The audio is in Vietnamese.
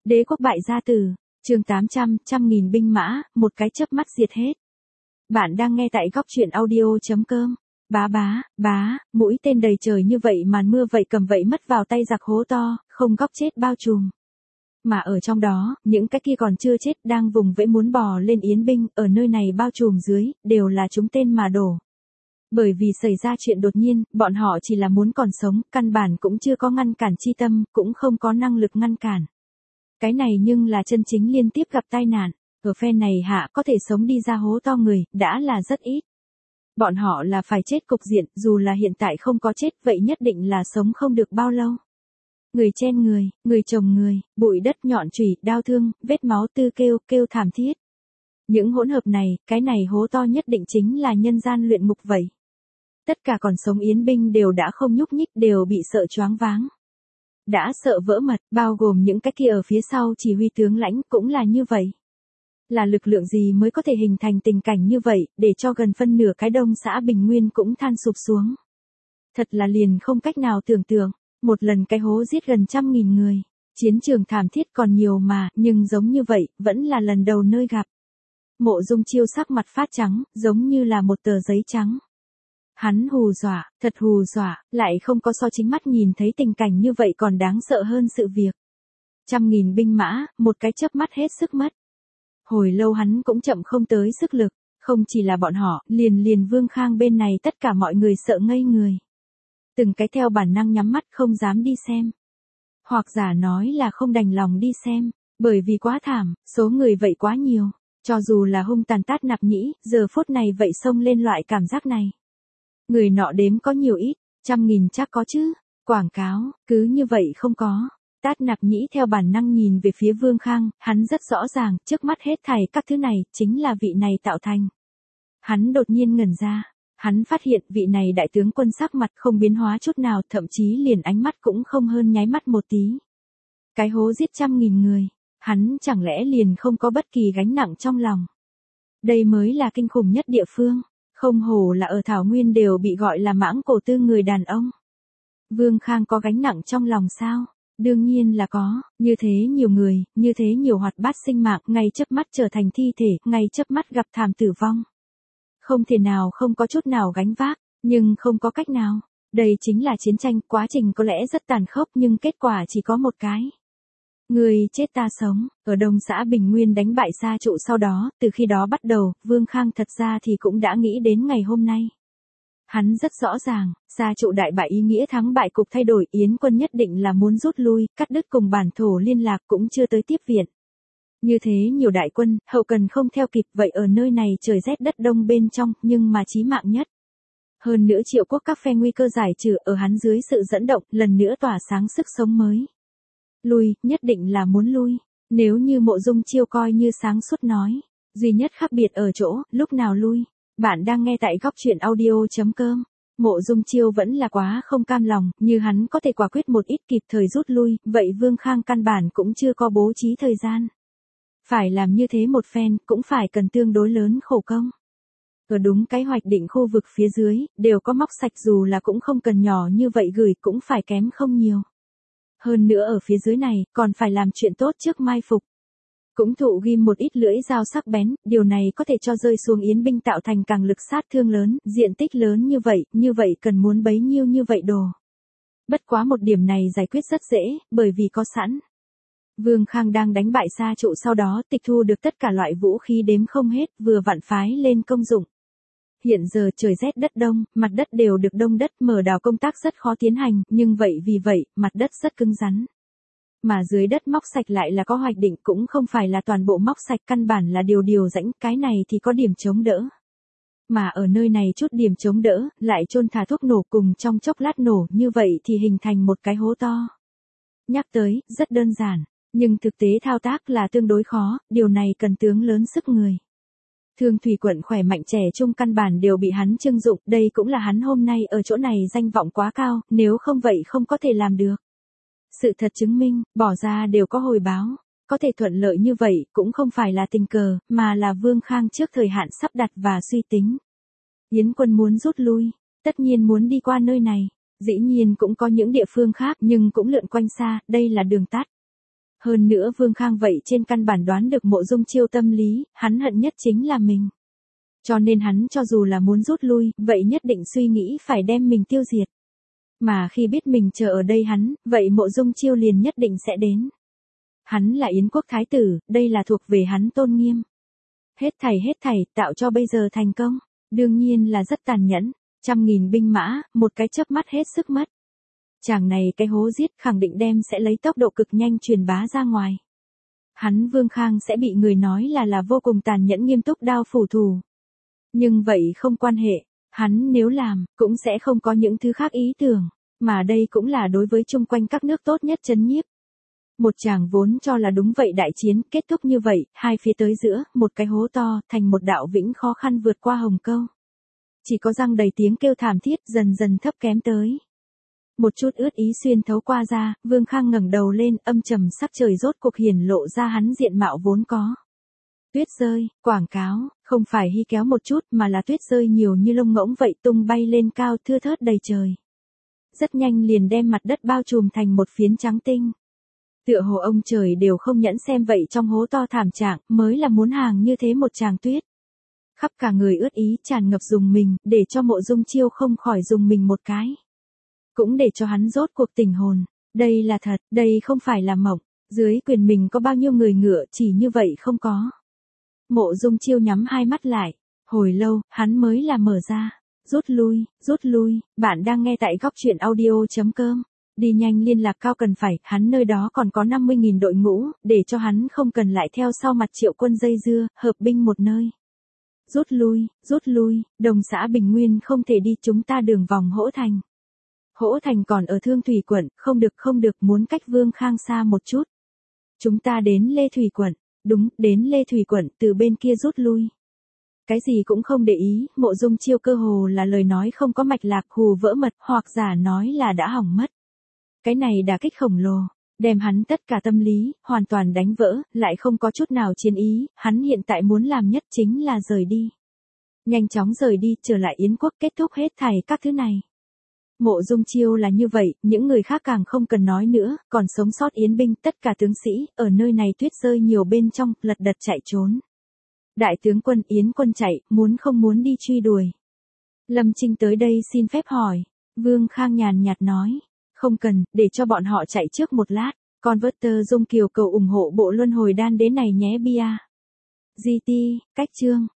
Đế quốc bại gia tử, chương 800, trăm nghìn binh mã, một cái chớp mắt diệt hết. Bạn đang nghe tại góc truyện audio.com. Bá, mũi tên đầy trời như vậy màn mưa vậy cầm vậy mất vào tay giặc hố to, không góc chết bao trùm. Mà ở trong đó, những cái kia còn chưa chết đang vùng vẫy muốn bò lên yến binh, ở nơi này bao trùm dưới, đều là chúng tên mà đổ. Bởi vì xảy ra chuyện đột nhiên, bọn họ chỉ là muốn còn sống, căn bản cũng chưa có ngăn cản chi tâm, cũng không có năng lực ngăn cản. Cái này nhưng là chân chính liên tiếp gặp tai nạn, ở phe này hạ có thể sống đi ra hố to người, đã là rất ít. Bọn họ là phải chết cục diện, dù là hiện tại không có chết, vậy nhất định là sống không được bao lâu. Người chen người chồng người, bụi đất nhọn chùy, đau thương, vết máu tư kêu thảm thiết. Những hỗn hợp này, cái này hố to nhất định chính là nhân gian luyện ngục vậy. Tất cả còn sống yến binh đều đã không nhúc nhích, đều bị sợ choáng váng. Đã sợ vỡ mật, bao gồm những cái kia ở phía sau chỉ huy tướng lãnh cũng là như vậy. Là lực lượng gì mới có thể hình thành tình cảnh như vậy, để cho gần phân nửa cái đông xã Bình Nguyên cũng than sụp xuống. Thật là liền không cách nào tưởng tượng, một lần cái hố giết gần 100.000 người, chiến trường thảm thiết còn nhiều mà, nhưng giống như vậy, vẫn là lần đầu nơi gặp. Mộ Dung Chiêu sắc mặt phát trắng, giống như là một tờ giấy trắng. Hắn hù dọa, thật hù dọa, lại không có so chính mắt nhìn thấy tình cảnh như vậy còn đáng sợ hơn sự việc. 100.000 binh mã, một cái chớp mắt hết sức mất. Hồi lâu hắn cũng chậm không tới sức lực, không chỉ là bọn họ, liền Vương Khang bên này tất cả mọi người sợ ngây người. Từng cái theo bản năng nhắm mắt không dám đi xem. Hoặc giả nói là không đành lòng đi xem, bởi vì quá thảm, số người vậy quá nhiều, cho dù là hung tàn Tát Nạp Nhĩ, giờ phút này vậy xông lên loại cảm giác này. Người nọ đếm có nhiều ít, 100.000 chắc có chứ, quảng cáo, cứ như vậy không có. Tát Nạp Nhĩ theo bản năng nhìn về phía Vương Khang, hắn rất rõ ràng, trước mắt hết thảy các thứ này, chính là vị này tạo thành. Hắn đột nhiên ngẩn ra, hắn phát hiện vị này đại tướng quân sắc mặt không biến hóa chút nào, thậm chí liền ánh mắt cũng không hơn nháy mắt một tí. Cái hố giết 100.000 người, hắn chẳng lẽ liền không có bất kỳ gánh nặng trong lòng. Đây mới là kinh khủng nhất địa phương, không hổ là ở Thảo Nguyên đều bị gọi là mãng cổ tư người đàn ông. Vương Khang có gánh nặng trong lòng sao? Đương nhiên là có, như thế nhiều người, như thế nhiều hoạt bát sinh mạng, ngay chớp mắt trở thành thi thể, ngay chớp mắt gặp thảm tử vong. Không thể nào không có chút nào gánh vác, nhưng không có cách nào. Đây chính là chiến tranh, quá trình có lẽ rất tàn khốc nhưng kết quả chỉ có một cái. Người chết ta sống, ở đông xã Bình Nguyên đánh bại Sa Trụ sau đó, từ khi đó bắt đầu, Vương Khang thật ra thì cũng đã nghĩ đến ngày hôm nay. Hắn rất rõ ràng, Sa Trụ đại bại ý nghĩa thắng bại cục thay đổi, Yến quân nhất định là muốn rút lui, cắt đứt cùng bản thổ liên lạc cũng chưa tới tiếp viện. Như thế nhiều đại quân, hậu cần không theo kịp, vậy ở nơi này trời rét đất đông bên trong, nhưng mà chí mạng nhất. Hơn nữa Triệu quốc các phe nguy cơ giải trừ ở hắn dưới sự dẫn động, lần nữa tỏa sáng sức sống mới. Lui, nhất định là muốn lui. Nếu như Mộ Dung Chiêu coi như sáng suốt nói, duy nhất khác biệt ở chỗ, lúc nào lui. Bạn đang nghe tại góc truyện audio.com. Mộ Dung Chiêu vẫn là quá không cam lòng, như hắn có thể quả quyết một ít kịp thời rút lui, vậy Vương Khang căn bản cũng chưa có bố trí thời gian. Phải làm như thế một phen, cũng phải cần tương đối lớn khổ công. Ở đúng cái hoạch định khu vực phía dưới, đều có móc sạch dù là cũng không cần nhỏ như vậy gửi cũng phải kém không nhiều. Hơn nữa ở phía dưới này, còn phải làm chuyện tốt trước mai phục. Cũng thụ ghim một ít lưỡi dao sắc bén, điều này có thể cho rơi xuống yến binh tạo thành càng lực sát thương lớn, diện tích lớn như vậy cần muốn bấy nhiêu như vậy đồ. Bất quá một điểm này giải quyết rất dễ, bởi vì có sẵn. Vương Khang đang đánh bại Sa Trụ sau đó tịch thu được tất cả loại vũ khí đếm không hết, vừa vặn phái lên công dụng. Hiện giờ trời rét đất đông, mặt đất đều được đông đất, mở đào công tác rất khó tiến hành, nhưng vì vậy, mặt đất rất cứng rắn. Mà dưới đất móc sạch lại là có hoạch định, cũng không phải là toàn bộ móc sạch, căn bản là điều rãnh, cái này thì có điểm chống đỡ. Mà ở nơi này chút điểm chống đỡ, lại chôn thả thuốc nổ cùng trong chốc lát nổ, như vậy thì hình thành một cái hố to. Nhắc tới, rất đơn giản, nhưng thực tế thao tác là tương đối khó, điều này cần tướng lớn sức người. Thương Thủy quận khỏe mạnh trẻ trung căn bản đều bị hắn trưng dụng, đây cũng là hắn hôm nay ở chỗ này danh vọng quá cao, nếu không vậy không có thể làm được. Sự thật chứng minh, bỏ ra đều có hồi báo, có thể thuận lợi như vậy cũng không phải là tình cờ, mà là Vương Khang trước thời hạn sắp đặt và suy tính. Yến quân muốn rút lui, tất nhiên muốn đi qua nơi này, dĩ nhiên cũng có những địa phương khác nhưng cũng lượn quanh xa, đây là đường tắt. Hơn nữa Vương Khang vậy trên căn bản đoán được Mộ Dung Chiêu tâm lý, hắn hận nhất chính là mình. Cho nên hắn cho dù là muốn rút lui, vậy nhất định suy nghĩ phải đem mình tiêu diệt. Mà khi biết mình chờ ở đây hắn, vậy Mộ Dung Chiêu liền nhất định sẽ đến. Hắn là Yến quốc thái tử, đây là thuộc về hắn tôn nghiêm. Hết thảy tạo cho bây giờ thành công, đương nhiên là rất tàn nhẫn, 100.000 binh mã, một cái chớp mắt hết sức mất. Chàng này cái hố giết khẳng định đem sẽ lấy tốc độ cực nhanh truyền bá ra ngoài. Hắn Vương Khang sẽ bị người nói là vô cùng tàn nhẫn nghiêm túc đao phủ thù. Nhưng vậy không quan hệ, hắn nếu làm, cũng sẽ không có những thứ khác ý tưởng, mà đây cũng là đối với chung quanh các nước tốt nhất trấn nhiếp. Một chàng vốn cho là đúng vậy đại chiến kết thúc như vậy, hai phía tới giữa, một cái hố to, thành một đạo vĩnh khó khăn vượt qua hồng câu. Chỉ có răng đầy tiếng kêu thảm thiết dần dần thấp kém tới. Một chút ướt ý xuyên thấu qua ra, Vương Khang ngẩng đầu lên, âm trầm sắc trời rốt cuộc hiển lộ ra hắn diện mạo vốn có. Tuyết rơi, quảng cáo, không phải hy kéo một chút mà là tuyết rơi nhiều như lông ngỗng vậy tung bay lên cao thưa thớt đầy trời. Rất nhanh liền đem mặt đất bao trùm thành một phiến trắng tinh. Tựa hồ ông trời đều không nhẫn xem vậy trong hố to thảm trạng mới là muốn hàng như thế một tràng tuyết. Khắp cả người ướt ý tràn ngập dùng mình, để cho Mộ Dung Chiêu không khỏi dùng mình một cái. Cũng để cho hắn rốt cuộc tỉnh hồn, đây là thật, đây không phải là mộng, dưới quyền mình có bao nhiêu người ngựa chỉ như vậy không có. Mộ Dung Chiêu nhắm hai mắt lại, hồi lâu, hắn mới là mở ra, rút lui, bạn đang nghe tại góc truyện audio.com. Đi nhanh liên lạc cao cần phải, hắn nơi đó còn có 50.000 đội ngũ, để cho hắn không cần lại theo sau mặt Triệu quân dây dưa, hợp binh một nơi. Rút lui, Đồng xã Bình Nguyên không thể đi, chúng ta đường vòng Hỗ Thành. Hỗ Thành còn ở Thương Thủy quận, không được, muốn cách Vương Khang xa một chút. Chúng ta đến Lê Thủy quận, đúng, đến Lê Thủy quận, từ bên kia rút lui. Cái gì cũng không để ý, Mộ Dung Chiêu cơ hồ là lời nói không có mạch lạc, hù vỡ mật, hoặc giả nói là đã hỏng mất. Cái này đả kích khổng lồ, đem hắn tất cả tâm lý, hoàn toàn đánh vỡ, lại không có chút nào chiến ý, hắn hiện tại muốn làm nhất chính là rời đi. Nhanh chóng rời đi, trở lại Yến quốc kết thúc hết thảy các thứ này. Mộ Dung Chiêu là như vậy, những người khác càng không cần nói nữa, còn sống sót Yến binh, tất cả tướng sĩ, ở nơi này tuyết rơi nhiều bên trong, lật đật chạy trốn. Đại tướng quân Yến quân chạy, không muốn đi truy đuổi. Lâm Trinh tới đây xin phép hỏi, Vương Khang nhàn nhạt nói. Không cần, để cho bọn họ chạy trước một lát, Converter Dung Kiều cầu ủng hộ bộ luân hồi đan đế này nhé bia. GT, cách chương.